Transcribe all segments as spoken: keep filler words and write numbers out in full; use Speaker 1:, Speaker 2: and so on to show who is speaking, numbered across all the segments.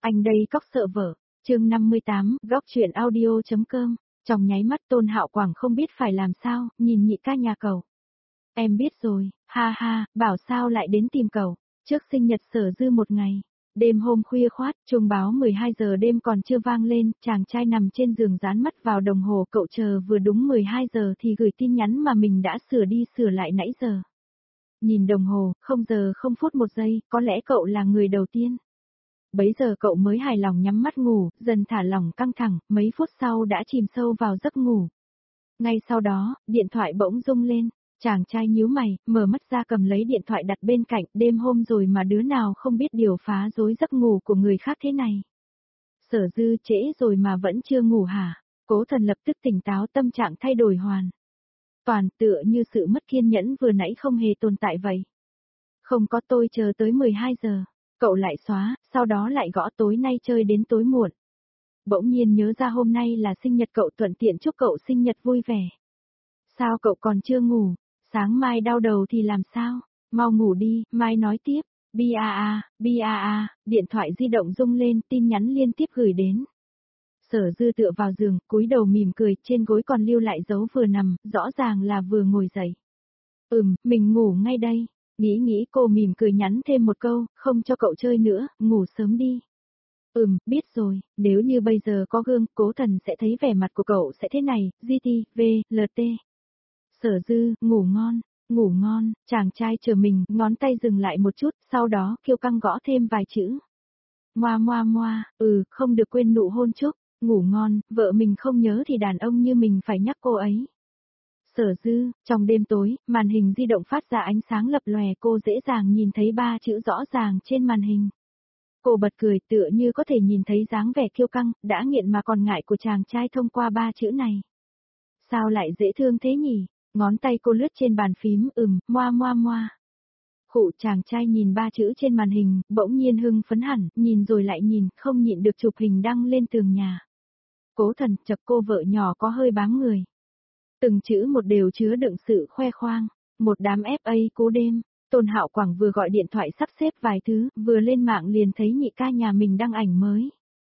Speaker 1: Anh đây cóc sợ vợ, chương năm mươi tám, góc chuyện audio.com, trong nháy mắt Tôn Hạo Quảng không biết phải làm sao, nhìn nhị ca nhà cậu. Em biết rồi, ha ha, bảo sao lại đến tìm cậu, trước sinh nhật Sở Dư một ngày. Đêm hôm khuya khoát, chuông báo mười hai giờ đêm còn chưa vang lên, chàng trai nằm trên giường dán mắt vào đồng hồ, cậu chờ vừa đúng mười hai giờ thì gửi tin nhắn mà mình đã sửa đi sửa lại nãy giờ. Nhìn đồng hồ, không giờ không phút một giây, có lẽ cậu là người đầu tiên. Bấy giờ cậu mới hài lòng nhắm mắt ngủ, dần thả lỏng căng thẳng, mấy phút sau đã chìm sâu vào giấc ngủ. Ngay sau đó, điện thoại bỗng rung lên, chàng trai nhíu mày, mở mắt ra cầm lấy điện thoại đặt bên cạnh, đêm hôm rồi mà đứa nào không biết điều phá rối giấc ngủ của người khác thế này. Sở Dư trễ rồi mà vẫn chưa ngủ hả? Cố Thần lập tức tỉnh táo, tâm trạng thay đổi hoàn. Toàn tựa như sự mất kiên nhẫn vừa nãy không hề tồn tại vậy. Không có, tôi chờ tới mười hai giờ. Cậu lại xóa, sau đó lại gõ tối nay chơi đến tối muộn. Bỗng nhiên nhớ ra hôm nay là sinh nhật cậu, thuận tiện chúc cậu sinh nhật vui vẻ. Sao cậu còn chưa ngủ? Sáng mai đau đầu thì làm sao? Mau ngủ đi, mai nói tiếp. Bi a a, bi a a, điện thoại di động rung lên, tin nhắn liên tiếp gửi đến. Sở Dư tựa vào giường, cúi đầu mỉm cười, trên gối còn lưu lại dấu vừa nằm, rõ ràng là vừa ngồi dậy. Ừm, mình ngủ ngay đây. Nghĩ nghĩ cô mỉm cười nhắn thêm một câu, không cho cậu chơi nữa, ngủ sớm đi. Ừm, biết rồi, nếu như bây giờ có gương, Cố Thần sẽ thấy vẻ mặt của cậu sẽ thế này, giê tê, vê, lờ tê. Sở Dư, ngủ ngon, ngủ ngon, chàng trai chờ mình, ngón tay dừng lại một chút, sau đó kiêu căng gõ thêm vài chữ. Moa moa moa, ừ, không được quên nụ hôn chúc, ngủ ngon, vợ mình không nhớ thì đàn ông như mình phải nhắc cô ấy. Sở Dư, trong đêm tối, màn hình di động phát ra ánh sáng lập lòe, cô dễ dàng nhìn thấy ba chữ rõ ràng trên màn hình. Cô bật cười, tựa như có thể nhìn thấy dáng vẻ kiêu căng, đã nghiện mà còn ngại của chàng trai thông qua ba chữ này. Sao lại dễ thương thế nhỉ? Ngón tay cô lướt trên bàn phím, ừm, moa moa moa. Khụ, chàng trai nhìn ba chữ trên màn hình, bỗng nhiên hưng phấn hẳn, nhìn rồi lại nhìn, không nhịn được chụp hình đăng lên tường nhà. Cố Thần, chập cô vợ nhỏ có hơi bám người. Từng chữ một đều chứa đựng sự khoe khoang, một đám ép a cú đêm. Tôn Hạo Quảng vừa gọi điện thoại sắp xếp vài thứ, vừa lên mạng liền thấy nhị ca nhà mình đăng ảnh mới.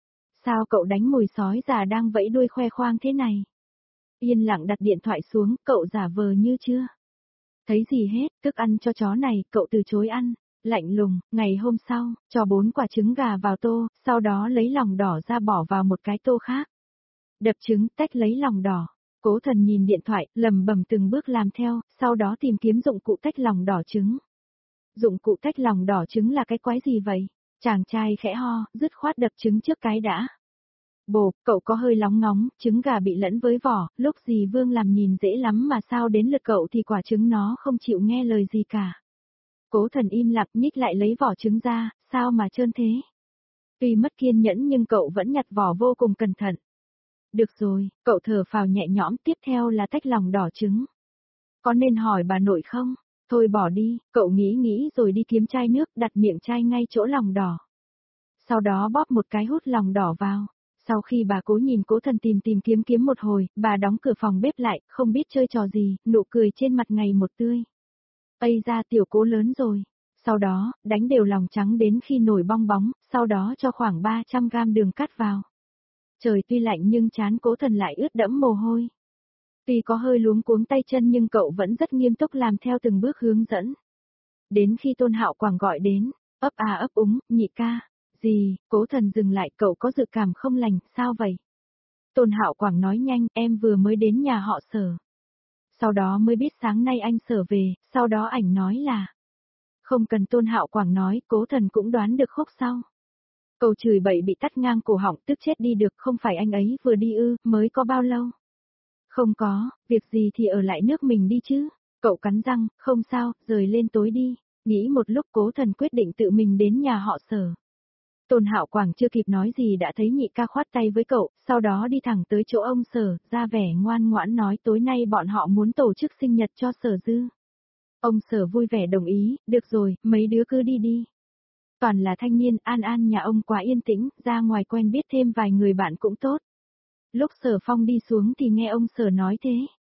Speaker 1: Sao cậu đánh mùi sói già đang vẫy đuôi khoe khoang thế này? Yên lặng đặt điện thoại xuống, cậu giả vờ như chưa thấy gì hết, thức ăn cho chó này, cậu từ chối ăn. Lạnh lùng, ngày hôm sau, cho bốn quả trứng gà vào tô, sau đó lấy lòng đỏ ra bỏ vào một cái tô khác. Đập trứng, tách lấy lòng đỏ. Cố Thần nhìn điện thoại, lầm bầm từng bước làm theo, sau đó tìm kiếm dụng cụ tách lòng đỏ trứng. Dụng cụ tách lòng đỏ trứng là cái quái gì vậy? Chàng trai khẽ ho, dứt khoát đập trứng trước cái đã. Bồ, cậu có hơi lóng ngóng, trứng gà bị lẫn với vỏ, lúc gì Vương làm nhìn dễ lắm mà sao đến lượt cậu thì quả trứng nó không chịu nghe lời gì cả. Cố Thần im lặng nhích lại lấy vỏ trứng ra, sao mà trơn thế? Tuy mất kiên nhẫn nhưng cậu vẫn nhặt vỏ vô cùng cẩn thận. Được rồi, cậu thở phào nhẹ nhõm, tiếp theo là tách lòng đỏ trứng. Có nên hỏi bà nội không? Thôi bỏ đi, cậu nghĩ nghĩ rồi đi kiếm chai nước, đặt miệng chai ngay chỗ lòng đỏ. Sau đó bóp một cái hút lòng đỏ vào. Sau khi bà Cố nhìn Cố Thần tìm tìm kiếm kiếm một hồi, bà đóng cửa phòng bếp lại, không biết chơi trò gì, nụ cười trên mặt ngày một tươi. Ây ra tiểu Cố lớn rồi. Sau đó, đánh đều lòng trắng đến khi nổi bong bóng, sau đó cho khoảng ba trăm gam đường cát vào. Trời tuy lạnh nhưng trán Cố Thần lại ướt đẫm mồ hôi. Tuy có hơi luống cuống tay chân nhưng cậu vẫn rất nghiêm túc làm theo từng bước hướng dẫn. Đến khi Tôn Hạo Quảng gọi đến, ấp à ấp úng, nhị ca. Gì, Cố Thần dừng lại, cậu có dự cảm không lành, sao vậy? Tôn Hạo Quảng nói nhanh, em vừa mới đến nhà họ Sở. Sau đó mới biết sáng nay anh Sở về, sau đó ảnh nói là. Không cần Tôn Hạo Quảng nói, Cố Thần cũng đoán được khúc sau. Câu chửi bậy bị tắt ngang cổ họng, tức chết đi được, không phải anh ấy vừa đi ư, mới có bao lâu? Không có, việc gì thì ở lại nước mình đi chứ. Cậu cắn răng, không sao, rời lên tối đi. Nghĩ một lúc Cố Thần quyết định tự mình đến nhà họ Sở. Tôn Hạo Quảng chưa kịp nói gì đã thấy nhị ca khoát tay với cậu, sau đó đi thẳng tới chỗ ông Sở, ra vẻ ngoan ngoãn nói tối nay bọn họ muốn tổ chức sinh nhật cho Sở Dư. Ông Sở vui vẻ đồng ý, được rồi, mấy đứa cứ đi đi. Toàn là thanh niên, an an nhà ông quá yên tĩnh, ra ngoài quen biết thêm vài người bạn cũng tốt. Lúc Sở Phong đi xuống thì nghe ông Sở nói thế,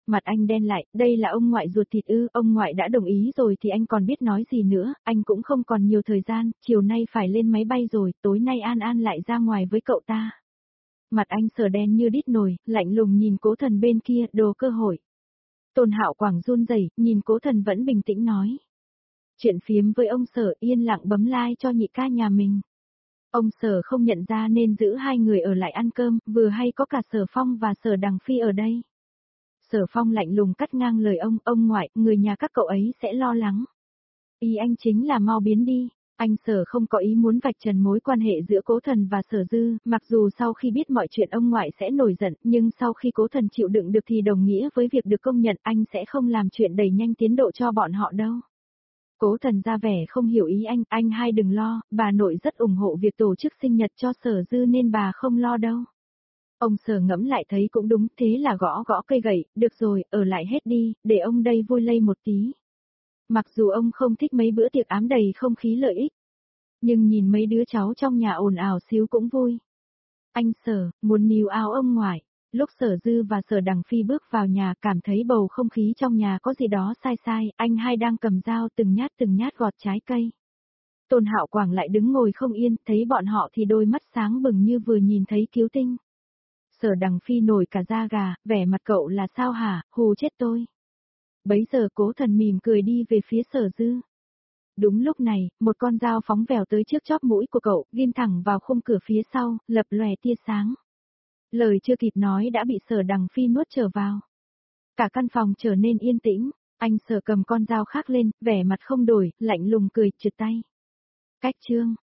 Speaker 1: Mặt anh đen lại, đây là ông ngoại ruột thịt ư, ông ngoại đã đồng ý rồi thì anh còn biết nói gì nữa, anh cũng không còn nhiều thời gian, chiều nay phải lên máy bay rồi, tối nay An An lại ra ngoài với cậu ta. Mặt anh Sở đen như đít nồi, lạnh lùng nhìn Cố Thần bên kia, đồ cơ hội. Tôn Hạo Quảng run rẩy, nhìn Cố Thần vẫn bình tĩnh nói. Chuyện phiếm với ông Sở, yên lặng bấm like cho nhị ca nhà mình. Ông Sở không nhận ra nên giữ hai người ở lại ăn cơm, vừa hay có cả Sở Phong và Sở Đằng Phi ở đây. Sở Phong lạnh lùng cắt ngang lời ông, ông ngoại, người nhà các cậu ấy sẽ lo lắng. Ý anh chính là mau biến đi. Anh Sở không có ý muốn vạch trần mối quan hệ giữa Cố Thần và Sở Dư, mặc dù sau khi biết mọi chuyện ông ngoại sẽ nổi giận, nhưng sau khi Cố Thần chịu đựng được thì đồng nghĩa với việc được công nhận, anh sẽ không làm chuyện đẩy nhanh tiến độ cho bọn họ đâu. Cố Thần ra vẻ không hiểu ý anh, anh hai đừng lo, bà nội rất ủng hộ việc tổ chức sinh nhật cho Sở Dư nên bà không lo đâu. Ông Sở ngẫm lại thấy cũng đúng, thế là gõ gõ cây gậy, được rồi, ở lại hết đi, để ông đây vui lây một tí. Mặc dù ông không thích mấy bữa tiệc ám đầy không khí lợi ích, nhưng nhìn mấy đứa cháu trong nhà ồn ào xíu cũng vui. Anh Sở, muốn níu áo ông ngoại. Lúc Sở Dư và Sở Đằng Phi bước vào nhà cảm thấy bầu không khí trong nhà có gì đó sai sai, anh hai đang cầm dao từng nhát từng nhát gọt trái cây. Tôn Hạo Quảng lại đứng ngồi không yên, thấy bọn họ thì đôi mắt sáng bừng như vừa nhìn thấy cứu tinh. Sở Đằng Phi nổi cả da gà, vẻ mặt cậu là sao hả, hù chết tôi. Bấy giờ Cố Thần mỉm cười đi về phía Sở Dư. Đúng lúc này, một con dao phóng vèo tới trước chóp mũi của cậu, ghim thẳng vào khung cửa phía sau, lập lòe tia sáng. Lời chưa kịp nói đã bị Sở Đằng Phi nuốt trở vào. Cả căn phòng trở nên yên tĩnh, anh Sở cầm con dao khác lên, vẻ mặt không đổi, lạnh lùng cười, trượt tay. Cách chương.